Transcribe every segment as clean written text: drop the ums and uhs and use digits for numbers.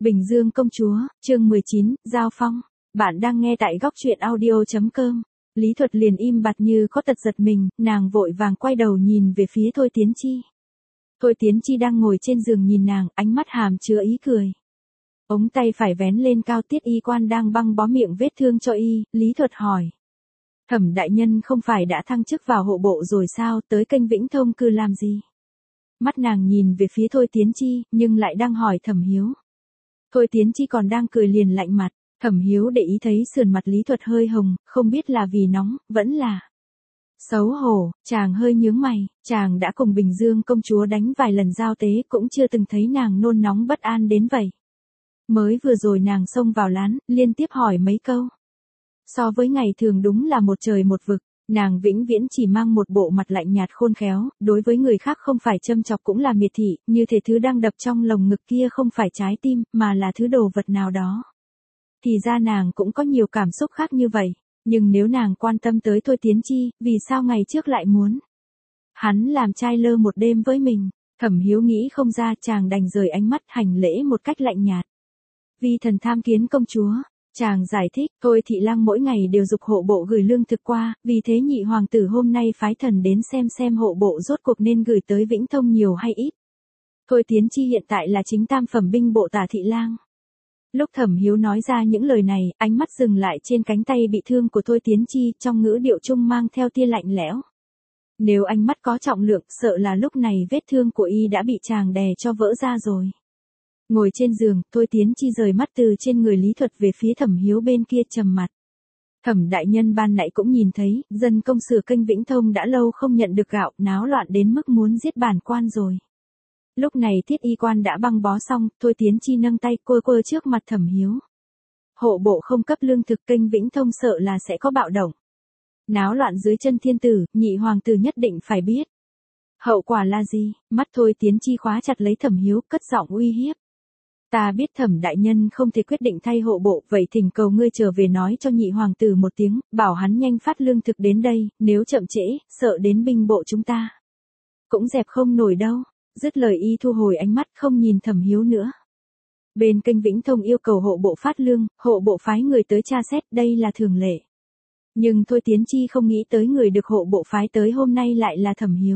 Bình Dương công chúa, chương 19, Giao Phong. Bạn đang nghe tại góc truyện audio.com. Lý Thuật liền im bặt như có tật giật mình, nàng vội vàng quay đầu nhìn về phía Thôi Tiến Chi. Thôi Tiến Chi đang ngồi trên giường nhìn nàng, ánh mắt hàm chứa ý cười. Ống tay phải vén lên cao, Tiết y quan đang băng bó miệng vết thương cho y, Lý Thuật hỏi. Thẩm đại nhân không phải đã thăng chức vào hộ bộ rồi sao, tới kênh Vĩnh Thông cư làm gì? Mắt nàng nhìn về phía Thôi Tiến Chi, nhưng lại đang hỏi Thẩm Hiếu. Thôi Tiến Chi còn đang cười liền lạnh mặt, Thẩm Hiếu để ý thấy sườn mặt Lý Thuật hơi hồng, không biết là vì nóng, vẫn là xấu hổ, chàng hơi nhướng mày, chàng đã cùng Bình Dương công chúa đánh vài lần giao tế cũng chưa từng thấy nàng nôn nóng bất an đến vậy. Mới vừa rồi nàng xông vào lán, liên tiếp hỏi mấy câu. So với ngày thường đúng là một trời một vực. Nàng vĩnh viễn chỉ mang một bộ mặt lạnh nhạt khôn khéo, đối với người khác không phải châm chọc cũng là miệt thị, như thể thứ đang đập trong lồng ngực kia không phải trái tim, mà là thứ đồ vật nào đó. Thì ra nàng cũng có nhiều cảm xúc khác như vậy, nhưng nếu nàng quan tâm tới Thôi Tiến Chi, vì sao ngày trước lại muốn hắn làm trai lơ một đêm với mình? Thẩm Hiếu nghĩ không ra, chàng đành rời ánh mắt hành lễ một cách lạnh nhạt. Vì thần tham kiến công chúa. Chàng giải thích, Thôi Thị Lăng mỗi ngày đều giục hộ bộ gửi lương thực qua, vì thế nhị hoàng tử hôm nay phái thần đến xem hộ bộ rốt cuộc nên gửi tới Vĩnh Thông nhiều hay ít. Thôi Tiến Chi hiện tại là chính tam phẩm binh bộ Tả Thị Lang. Lúc Thẩm Hiếu nói ra những lời này, ánh mắt dừng lại trên cánh tay bị thương của Thôi Tiến Chi, trong ngữ điệu trung mang theo tia lạnh lẽo. Nếu ánh mắt có trọng lượng, sợ là lúc này vết thương của y đã bị chàng đè cho vỡ ra rồi. Ngồi trên giường, Thôi Tiến Chi rời mắt từ trên người Lý Thuật về phía Thẩm Hiếu bên kia trầm mặt. Thẩm đại nhân ban nãy cũng nhìn thấy, dân công sửa kênh Vĩnh Thông đã lâu không nhận được gạo, náo loạn đến mức muốn giết bản quan rồi. Lúc này Tiết y quan đã băng bó xong, Thôi Tiến Chi nâng tay quơ trước mặt Thẩm Hiếu. Hộ bộ không cấp lương thực, kênh Vĩnh Thông sợ là sẽ có bạo động. Náo loạn dưới chân thiên tử, nhị hoàng tử nhất định phải biết. Hậu quả là gì? Mắt Thôi Tiến Chi khóa chặt lấy Thẩm Hiếu, cất giọng uy hiếp. Ta biết Thẩm đại nhân không thể quyết định thay hộ bộ, vậy thỉnh cầu ngươi trở về nói cho nhị hoàng tử một tiếng, bảo hắn nhanh phát lương thực đến đây, nếu chậm trễ, sợ đến binh bộ chúng ta cũng dẹp không nổi đâu. Dứt lời y thu hồi ánh mắt không nhìn Thẩm Hiếu nữa. Bên kênh Vĩnh Thông yêu cầu hộ bộ phát lương, hộ bộ phái người tới tra xét, đây là thường lệ. Nhưng Thôi Tiến Chi không nghĩ tới người được hộ bộ phái tới hôm nay lại là Thẩm Hiếu.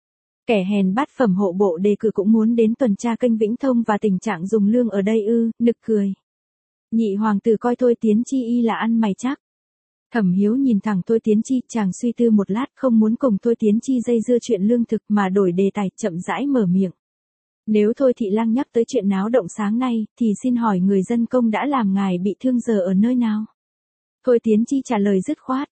Kẻ hèn bát phẩm hộ bộ đề cử cũng muốn đến tuần tra kênh Vĩnh Thông và tình trạng dùng lương ở đây ư, nực cười. Nhị hoàng tử coi Thôi Tiến Chi y là ăn mày chắc. Thẩm Hiếu nhìn thẳng Thôi Tiến Chi, chàng suy tư một lát không muốn cùng Thôi Tiến Chi dây dưa chuyện lương thực mà đổi đề tài, chậm rãi mở miệng. Nếu Thôi Thị Lang nhắc tới chuyện náo động sáng nay, thì xin hỏi người dân công đã làm ngài bị thương giờ ở nơi nào? Thôi Tiến Chi trả lời dứt khoát,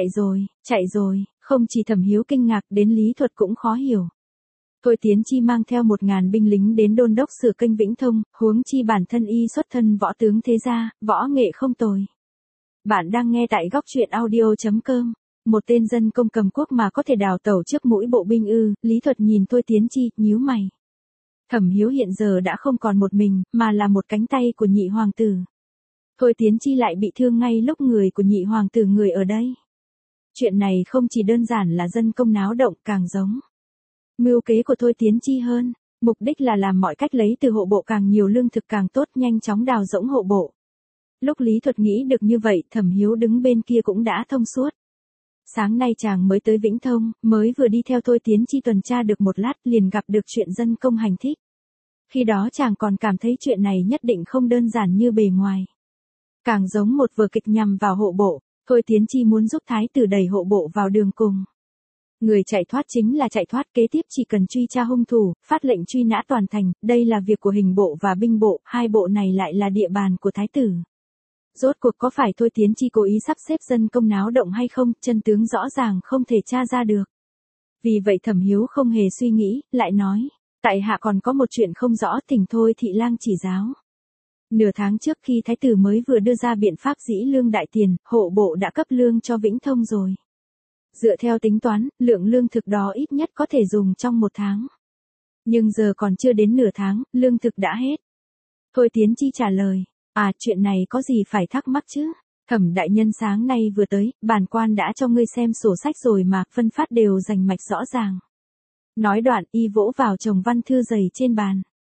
chạy rồi, không chỉ Thẩm Hiếu kinh ngạc đến Lý Thuật cũng khó hiểu. Thôi Tiến Chi mang theo 1000 binh lính đến đôn đốc sửa kênh Vĩnh Thông, huống chi bản thân y xuất thân võ tướng thế gia, võ nghệ không tồi. Bạn đang nghe tại góc truyện audio.com. Một tên dân công cầm quốc mà có thể đào tẩu trước mũi bộ binh ư? Lý Thuật nhìn Thôi Tiến Chi, nhíu mày. Thẩm Hiếu hiện giờ đã không còn một mình, mà là một cánh tay của nhị hoàng tử. Thôi Tiến Chi lại bị thương ngay lúc người của nhị hoàng tử người ở đây. Chuyện này không chỉ đơn giản là dân công náo động, càng giống mưu kế của Thôi Tiến Chi hơn, mục đích là làm mọi cách lấy từ hộ bộ càng nhiều lương thực càng tốt, nhanh chóng đào rỗng hộ bộ. Lúc Lý Thuật nghĩ được như vậy, Thẩm Hiếu đứng bên kia cũng đã thông suốt. Sáng nay chàng mới tới Vĩnh Thông, mới vừa đi theo Thôi Tiến Chi tuần tra được một lát liền gặp được chuyện dân công hành thích. Khi đó chàng còn cảm thấy chuyện này nhất định không đơn giản như bề ngoài. Càng giống một vở kịch nhằm vào hộ bộ, Thôi Tiến Chi muốn giúp thái tử đẩy hộ bộ vào đường cùng. Người chạy thoát chính là chạy thoát, kế tiếp chỉ cần truy tra hung thủ, phát lệnh truy nã toàn thành, đây là việc của hình bộ và binh bộ, hai bộ này lại là địa bàn của thái tử. Rốt cuộc có phải Thôi Tiến Chi cố ý sắp xếp dân công náo động hay không, chân tướng rõ ràng không thể tra ra được. Vì vậy Thẩm Hiếu không hề suy nghĩ, lại nói, tại hạ còn có một chuyện không rõ, thỉnh Thôi Thị Lang chỉ giáo. Nửa tháng trước khi thái tử mới vừa đưa ra biện pháp dĩ lương đại tiền, hộ bộ đã cấp lương cho Vĩnh Thông rồi. Dựa theo tính toán, lượng lương thực đó ít nhất có thể dùng trong 1 tháng. Nhưng giờ còn chưa đến nửa tháng, lương thực đã hết. Thôi Tiến Chi trả lời, chuyện này có gì phải thắc mắc chứ? Thẩm đại nhân sáng nay vừa tới, bản quan đã cho ngươi xem sổ sách rồi mà, phân phát đều rành mạch rõ ràng. Nói đoạn y vỗ vào chồng văn thư dày trên bàn.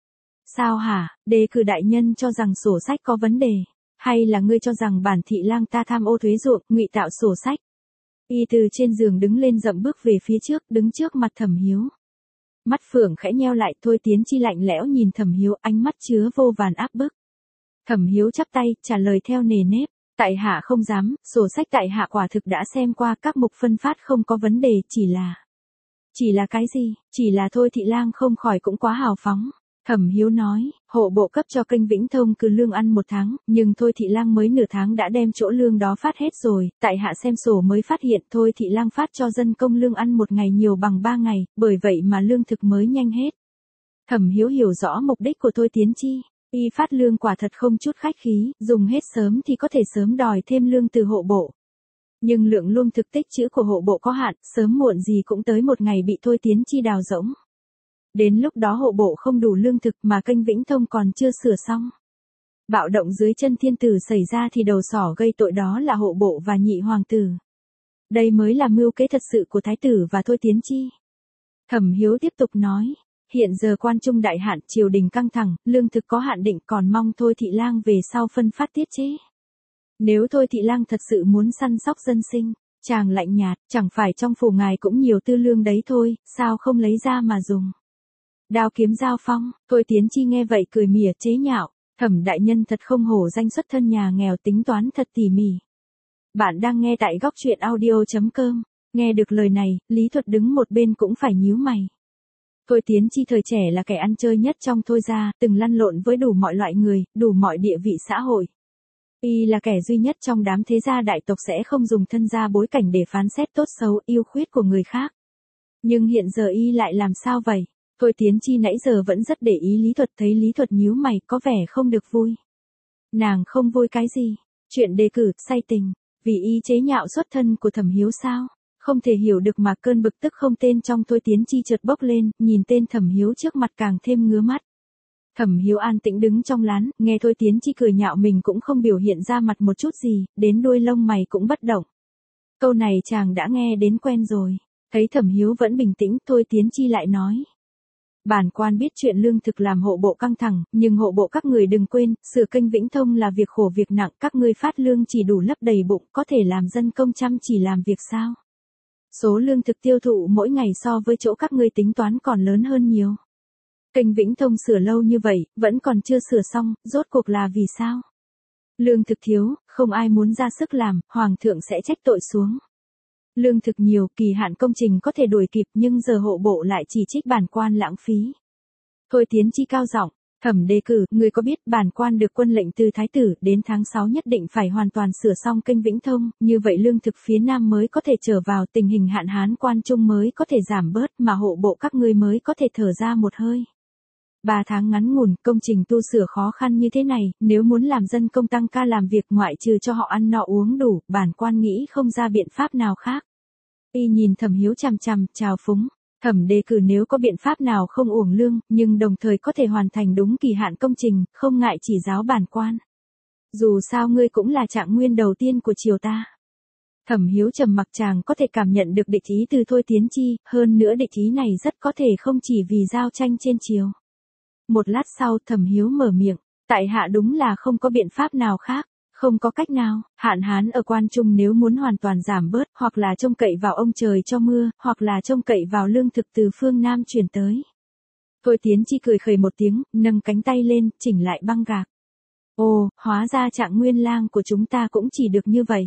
Sao hả, đề cử đại nhân cho rằng sổ sách có vấn đề. Hay là ngươi cho rằng bản thị lang ta tham ô thuế ruộng, ngụy tạo sổ sách? Y từ trên giường đứng lên dậm bước về phía trước, đứng trước mặt Thẩm Hiếu. Mắt phượng khẽ nheo lại, Thôi Tiến Chi lạnh lẽo nhìn Thẩm Hiếu, ánh mắt chứa vô vàn áp bức. Thẩm Hiếu chắp tay, trả lời theo nề nếp. Tại hạ không dám, sổ sách tại hạ quả thực đã xem qua, các mục phân phát không có vấn đề, Chỉ là cái gì? Chỉ là Thôi thị lang không khỏi cũng quá hào phóng. Thẩm Hiếu nói, hộ bộ cấp cho kênh Vĩnh Thông cừ lương ăn 1 tháng, nhưng Thôi thị lang mới nửa tháng đã đem chỗ lương đó phát hết rồi, tại hạ xem sổ mới phát hiện Thôi thị lang phát cho dân công lương ăn 1 ngày nhiều bằng 3 ngày, bởi vậy mà lương thực mới nhanh hết. Thẩm Hiếu hiểu rõ mục đích của Thôi Tiến Chi, y phát lương quả thật không chút khách khí, dùng hết sớm thì có thể sớm đòi thêm lương từ hộ bộ. Nhưng lượng lương thực tích trữ của hộ bộ có hạn, sớm muộn gì cũng tới một ngày bị Thôi Tiến Chi đào rỗng. Đến lúc đó hộ bộ không đủ lương thực mà kênh Vĩnh Thông còn chưa sửa xong. Bạo động dưới chân thiên tử xảy ra thì đầu sỏ gây tội đó là hộ bộ và nhị hoàng tử. Đây mới là mưu kế thật sự của thái tử và Thôi Tiến Chi. Thẩm Hiếu tiếp tục nói, hiện giờ quan trung đại hạn, triều đình căng thẳng, lương thực có hạn định, còn mong Thôi thị lang về sau phân phát tiết chế. Nếu Thôi thị lang thật sự muốn săn sóc dân sinh, chàng lạnh nhạt, chẳng phải trong phủ ngài cũng nhiều tư lương đấy thôi, sao không lấy ra mà dùng. Đao kiếm giao phong, Thôi Tiến Chi nghe vậy cười mỉa chế nhạo, Thẩm đại nhân thật không hổ danh xuất thân nhà nghèo, tính toán thật tỉ mỉ. Bạn đang nghe tại góc truyện audio.com, nghe được lời này, Lý Thuật đứng một bên cũng phải nhíu mày. Thôi Tiến Chi thời trẻ là kẻ ăn chơi nhất trong Thôi gia, từng lăn lộn với đủ mọi loại người, đủ mọi địa vị xã hội. Y là kẻ duy nhất trong đám thế gia đại tộc sẽ không dùng thân gia bối cảnh để phán xét tốt xấu, yêu khuyết của người khác. Nhưng hiện giờ y lại làm sao vậy? Thôi Tiến Chi nãy giờ vẫn rất để ý Lý Thuật, thấy Lý Thuật nhíu mày có vẻ không được vui. Nàng không vui cái gì? Chuyện đề cử, say tình, vì y chế nhạo xuất thân của Thẩm Hiếu sao? Không thể hiểu được mà cơn bực tức không tên trong Thôi Tiến Chi chợt bốc lên, nhìn tên Thẩm Hiếu trước mặt càng thêm ngứa mắt. Thẩm Hiếu an tĩnh đứng trong lán, nghe Thôi Tiến Chi cười nhạo mình cũng không biểu hiện ra mặt một chút gì, đến đuôi lông mày cũng bất động. Câu này chàng đã nghe đến quen rồi. Thấy Thẩm Hiếu vẫn bình tĩnh, Thôi Tiến Chi lại nói. Bản quan biết chuyện lương thực làm hộ bộ căng thẳng, nhưng hộ bộ các người đừng quên, sửa kênh Vĩnh Thông là việc khổ việc nặng, các ngươi phát lương chỉ đủ lấp đầy bụng, có thể làm dân công chăm chỉ làm việc sao? Số lương thực tiêu thụ mỗi ngày so với chỗ các ngươi tính toán còn lớn hơn nhiều. Kênh Vĩnh Thông sửa lâu như vậy, vẫn còn chưa sửa xong, rốt cuộc là vì sao? Lương thực thiếu, không ai muốn ra sức làm, hoàng thượng sẽ trách tội xuống. Lương thực nhiều, kỳ hạn công trình có thể đuổi kịp, nhưng giờ hộ bộ lại chỉ trích bản quan lãng phí. Thôi Tiến Chi cao giọng, Thẩm đề cử, người có biết bản quan được quân lệnh từ thái tử, đến tháng 6 nhất định phải hoàn toàn sửa xong kênh Vĩnh Thông, như vậy lương thực phía Nam mới có thể trở vào, tình hình hạn hán quan trung mới có thể giảm bớt, mà hộ bộ các ngươi mới có thể thở ra một hơi. 3 tháng ngắn ngủn, công trình tu sửa khó khăn như thế này, nếu muốn làm dân công tăng ca làm việc ngoại trừ cho họ ăn no uống đủ, bản quan nghĩ không ra biện pháp nào khác. Y nhìn Thẩm Hiếu chằm chằm, chào phúng. Thẩm đề cử nếu có biện pháp nào không uổng lương, nhưng đồng thời có thể hoàn thành đúng kỳ hạn công trình, không ngại chỉ giáo bản quan. Dù sao ngươi cũng là trạng nguyên đầu tiên của triều ta. Thẩm Hiếu trầm mặc, chàng có thể cảm nhận được địch ý từ Thôi Tiến Chi, hơn nữa địch ý này rất có thể không chỉ vì giao tranh trên triều. Một lát sau Thẩm Hiếu mở miệng, tại hạ đúng là không có biện pháp nào khác, không có cách nào, hạn hán ở quan trung nếu muốn hoàn toàn giảm bớt, hoặc là trông cậy vào ông trời cho mưa, hoặc là trông cậy vào lương thực từ phương Nam chuyển tới. Thôi Tiến Chi cười khẩy một tiếng, nâng cánh tay lên, chỉnh lại băng gạc. Ồ, hóa ra trạng nguyên lang của chúng ta cũng chỉ được như vậy.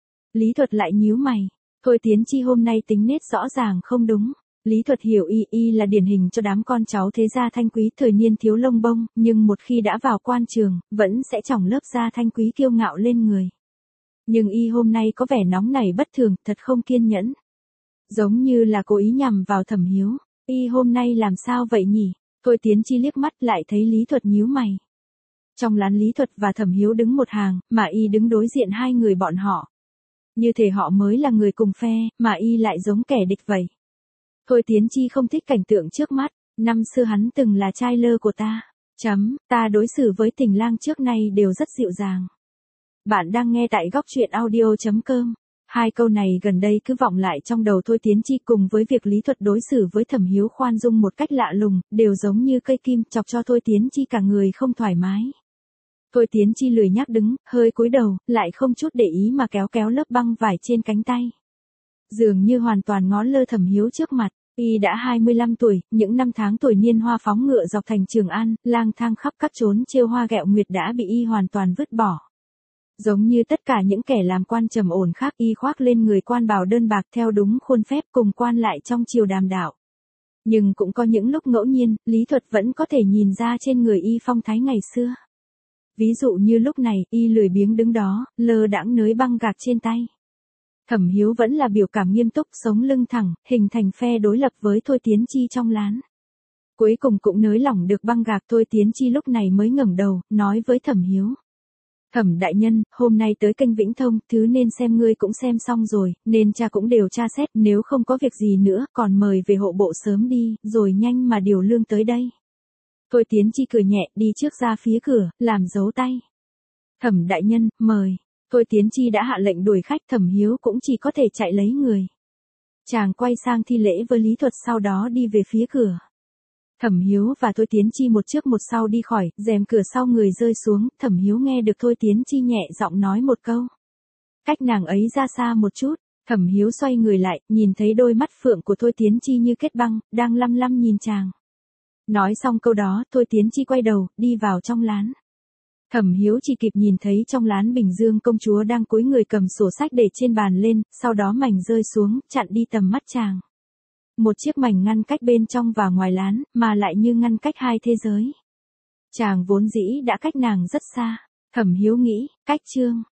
Lý Thuật lại nhíu mày, Thôi Tiến Chi hôm nay tính nết rõ ràng không đúng. Lý Thuật hiểu y là điển hình cho đám con cháu thế gia thanh quý thời niên thiếu lông bông, nhưng một khi đã vào quan trường, vẫn sẽ trỏng lớp da thanh quý kiêu ngạo lên người. Nhưng y hôm nay có vẻ nóng nảy bất thường, thật không kiên nhẫn. Giống như là cố ý nhằm vào Thẩm Hiếu, y hôm nay làm sao vậy nhỉ? Thôi Tiến Chi liếc mắt lại thấy Lý Thuật nhíu mày. Trong lán Lý Thuật và Thẩm Hiếu đứng một hàng, mà y đứng đối diện hai người bọn họ. Như thể họ mới là người cùng phe, mà y lại giống kẻ địch vậy. Thôi Tiến Chi không thích cảnh tượng trước mắt, năm xưa hắn từng là trai lơ của ta. Ta đối xử với tình lang trước nay đều rất dịu dàng. Bạn đang nghe tại góc truyện audio.com. Hai câu này gần đây cứ vọng lại trong đầu Thôi Tiến Chi cùng với việc Lý Thuật đối xử với Thẩm Hiếu khoan dung một cách lạ lùng, đều giống như cây kim chọc cho Thôi Tiến Chi cả người không thoải mái. Thôi Tiến Chi lười nhác đứng, hơi cúi đầu, lại không chút để ý mà kéo kéo lớp băng vải trên cánh tay. Dường như hoàn toàn ngó lơ Thẩm Hiếu trước mặt. Y đã 25 tuổi, những năm tháng tuổi niên hoa phóng ngựa dọc thành Trường An, lang thang khắp các chốn trêu hoa ghẹo nguyệt đã bị Y hoàn toàn vứt bỏ. Giống như tất cả những kẻ làm quan trầm ổn khác, Y khoác lên người quan bào đơn bạc theo đúng khuôn phép cùng quan lại trong triều đàm đạo. Nhưng cũng có những lúc ngẫu nhiên, Lý Thuật vẫn có thể nhìn ra trên người Y phong thái ngày xưa. Ví dụ như lúc này, Y lười biếng đứng đó, lơ đãng nới băng gạc trên tay. Thẩm Hiếu vẫn là biểu cảm nghiêm túc, sống lưng thẳng, hình thành phe đối lập với Thôi Tiến Chi trong lán. Cuối cùng cũng nới lỏng được băng gạc. Thôi Tiến Chi lúc này mới ngẩng đầu, nói với Thẩm Hiếu. Thẩm đại nhân, hôm nay tới kênh Vĩnh Thông, thứ nên xem ngươi cũng xem xong rồi, nên cha cũng đều tra xét, nếu không có việc gì nữa, còn mời về hộ bộ sớm đi, rồi nhanh mà điều lương tới đây. Thôi Tiến Chi cười nhẹ, đi trước ra phía cửa, làm dấu tay. Thẩm đại nhân, mời. Thôi Tiến Chi đã hạ lệnh đuổi khách, Thẩm Hiếu cũng chỉ có thể chạy lấy người. Chàng quay sang thi lễ với Lý Thuật, sau đó đi về phía cửa. Thẩm Hiếu và Thôi Tiến Chi một trước một sau đi khỏi, rèm cửa sau người rơi xuống, Thẩm Hiếu nghe được Thôi Tiến Chi nhẹ giọng nói một câu. Cách nàng ấy ra xa một chút, Thẩm Hiếu xoay người lại, nhìn thấy đôi mắt phượng của Thôi Tiến Chi như kết băng, đang lăm lăm nhìn chàng. Nói xong câu đó, Thôi Tiến Chi quay đầu, đi vào trong lán. Thẩm Hiếu chỉ kịp nhìn thấy trong lán Bình Dương công chúa đang cúi người cầm sổ sách để trên bàn lên, sau đó mảnh rơi xuống, chặn đi tầm mắt chàng. Một chiếc mảnh ngăn cách bên trong và ngoài lán, mà lại như ngăn cách hai thế giới. Chàng vốn dĩ đã cách nàng rất xa. Thẩm Hiếu nghĩ, cách chương.